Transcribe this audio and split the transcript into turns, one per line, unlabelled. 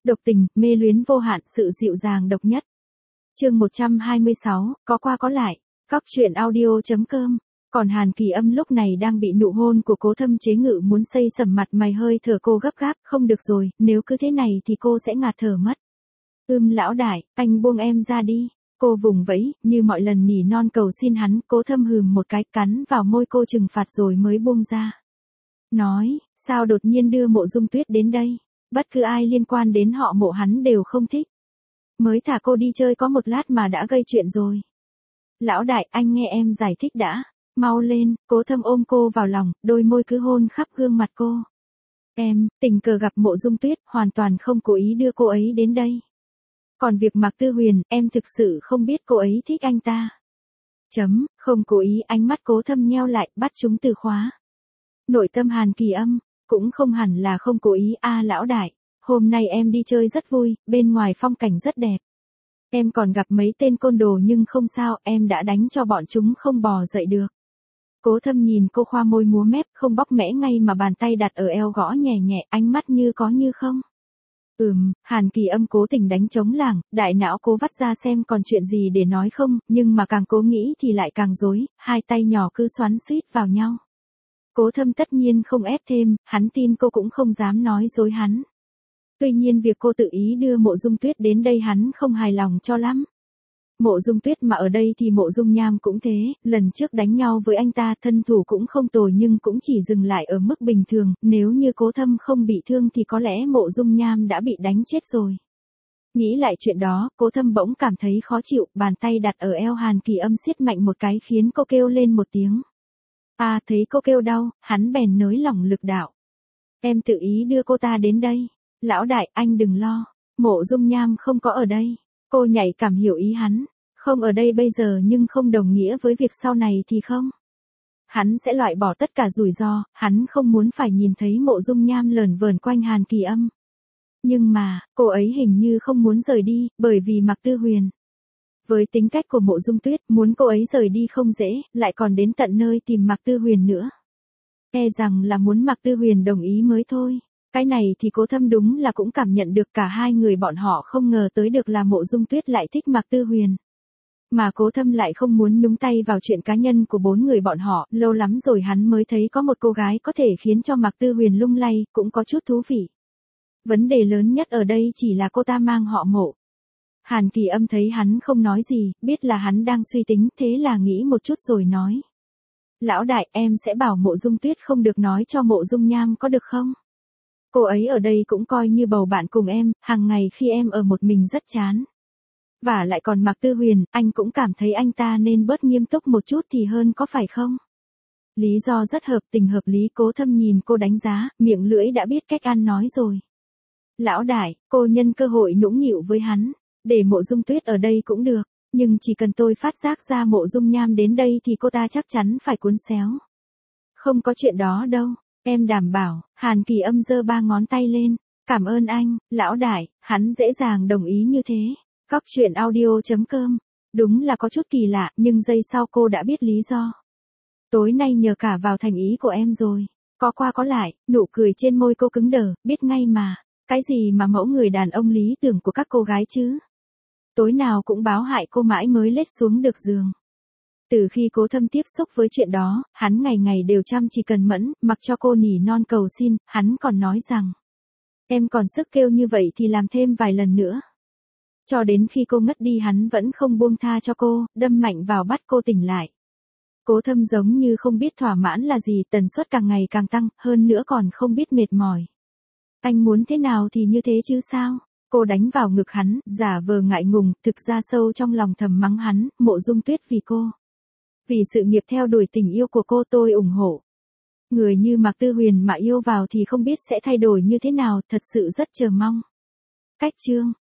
độc tình, mê luyến vô hạn, sự dịu dàng độc nhất. Chương 126, có qua có lại. Cóc truyện audio.com. Còn Hàn Kỳ Âm lúc này đang bị nụ hôn của Cố Thâm chế ngự, muốn xây sẩm mặt mày, hơi thở cô gấp gáp, không được rồi, nếu cứ thế này thì cô sẽ ngạt thở mất. Lão đại, anh buông em ra đi. Cô vùng vẫy, như mọi lần nỉ non cầu xin hắn. Cố Thâm hừm một cái, cắn vào môi cô trừng phạt rồi mới buông ra. Nói, sao đột nhiên đưa Mộ Dung Tuyết đến đây? Bất cứ ai liên quan đến họ Mộ hắn đều không thích. Mới thả cô đi chơi có một lát mà đã gây chuyện rồi. Lão đại, anh nghe em giải thích đã. Mau lên. Cố Thâm ôm cô vào lòng, đôi môi cứ hôn khắp gương mặt cô. Em, tình cờ gặp Mộ Dung Tuyết, hoàn toàn không cố ý đưa cô ấy đến đây. Còn việc Mạc Tư Huyền, em thực sự không biết cô ấy thích anh ta. Không cố ý. Ánh mắt Cố Thâm nheo lại, bắt chúng từ khóa. Nội tâm Hàn Kỳ Âm, cũng không hẳn là không cố ý. Lão đại, hôm nay em đi chơi rất vui, bên ngoài phong cảnh rất đẹp. Em còn gặp mấy tên côn đồ nhưng không sao, em đã đánh cho bọn chúng không bò dậy được. Cố Thâm nhìn cô khoa môi múa mép, không bóc mẽ ngay mà bàn tay đặt ở eo gõ nhẹ nhẹ, ánh mắt như có như không. Hàn Kỳ Âm cố tình đánh trống lảng, đại não cố vắt ra xem còn chuyện gì để nói không, nhưng mà càng cố nghĩ thì lại càng rối, hai tay nhỏ cứ xoắn xuýt vào nhau. Cố Thâm tất nhiên không ép thêm, hắn tin cô cũng không dám nói dối hắn. Tuy nhiên việc cô tự ý đưa Mộ Dung Tuyết đến đây hắn không hài lòng cho lắm. Mộ Dung Tuyết mà ở đây thì Mộ Dung Nham cũng thế, lần trước đánh nhau với anh ta thân thủ cũng không tồi nhưng cũng chỉ dừng lại ở mức bình thường, nếu như Cố Thâm không bị thương thì có lẽ Mộ Dung Nham đã bị đánh chết rồi. Nghĩ lại chuyện đó, Cố Thâm bỗng cảm thấy khó chịu, bàn tay đặt ở eo Hàn Kỳ Âm siết mạnh một cái khiến cô kêu lên một tiếng. Thấy cô kêu đau, hắn bèn nới lỏng lực đạo. Em tự ý đưa cô ta đến đây. Lão đại, anh đừng lo. Mộ Dung Nham không có ở đây. Cô nhạy cảm hiểu ý hắn. Không ở đây bây giờ nhưng không đồng nghĩa với việc sau này thì không. Hắn sẽ loại bỏ tất cả rủi ro, hắn không muốn phải nhìn thấy Mộ Dung Nham lởn vởn quanh Hàn Kỳ Âm. Nhưng mà, cô ấy hình như không muốn rời đi, bởi vì Mạc Tư Huyền. Với tính cách của Mộ Dung Tuyết, muốn cô ấy rời đi không dễ, lại còn đến tận nơi tìm Mạc Tư Huyền nữa. E rằng là muốn Mạc Tư Huyền đồng ý mới thôi. Cái này thì Cố Thâm đúng là cũng cảm nhận được, cả hai người bọn họ không ngờ tới được là Mộ Dung Tuyết lại thích Mạc Tư Huyền. Mà Cố Thâm lại không muốn nhúng tay vào chuyện cá nhân của bốn người bọn họ, lâu lắm rồi hắn mới thấy có một cô gái có thể khiến cho Mạc Tư Huyền lung lay, cũng có chút thú vị. Vấn đề lớn nhất ở đây chỉ là cô ta mang họ Mộ. Hàn Kỳ Âm thấy hắn không nói gì, biết là hắn đang suy tính, thế là nghĩ một chút rồi nói. Lão đại, em sẽ bảo Mộ Dung Tuyết không được nói cho Mộ Dung Nham có được không? Cô ấy ở đây cũng coi như bầu bạn cùng em, hàng ngày khi em ở một mình rất chán. Và lại còn Mạc Tư Huyền, anh cũng cảm thấy anh ta nên bớt nghiêm túc một chút thì hơn có phải không? Lý do rất hợp tình hợp lý. Cố Thâm nhìn cô đánh giá, miệng lưỡi đã biết cách ăn nói rồi. Lão đại, cô nhân cơ hội nũng nịu với hắn, để Mộ Dung Tuyết ở đây cũng được, nhưng chỉ cần tôi phát giác ra Mộ Dung Nham đến đây thì cô ta chắc chắn phải cuốn xéo. Không có chuyện đó đâu. Em đảm bảo. Hàn Kỳ Âm giơ 3 ngón tay lên. Cảm ơn anh, lão đại, hắn dễ dàng đồng ý như thế. Cóc truyện audio.com. Đúng là có chút kỳ lạ, nhưng giây sau cô đã biết lý do. Tối nay nhờ cả vào thành ý của em rồi. Có qua có lại, nụ cười trên môi cô cứng đờ, biết ngay mà. Cái gì mà mẫu người đàn ông lý tưởng của các cô gái chứ? Tối nào cũng báo hại cô mãi mới lết xuống được giường. Từ khi Cố Thâm tiếp xúc với chuyện đó, hắn ngày ngày đều chăm chỉ cần mẫn, mặc cho cô nỉ non cầu xin, hắn còn nói rằng. Em còn sức kêu như vậy thì làm thêm vài lần nữa. Cho đến khi cô ngất đi hắn vẫn không buông tha cho cô, đâm mạnh vào bắt cô tỉnh lại. Cố Thâm giống như không biết thỏa mãn là gì, tần suất càng ngày càng tăng, hơn nữa còn không biết mệt mỏi. Anh muốn thế nào thì như thế chứ sao? Cô đánh vào ngực hắn, giả vờ ngại ngùng, thực ra sâu trong lòng thầm mắng hắn, Mộ Dung Tuyết vì cô. Vì sự nghiệp theo đuổi tình yêu của cô tôi ủng hộ. Người như Mạc Tư Huyền mà yêu vào thì không biết sẽ thay đổi như thế nào, thật sự rất chờ mong. Cách chương.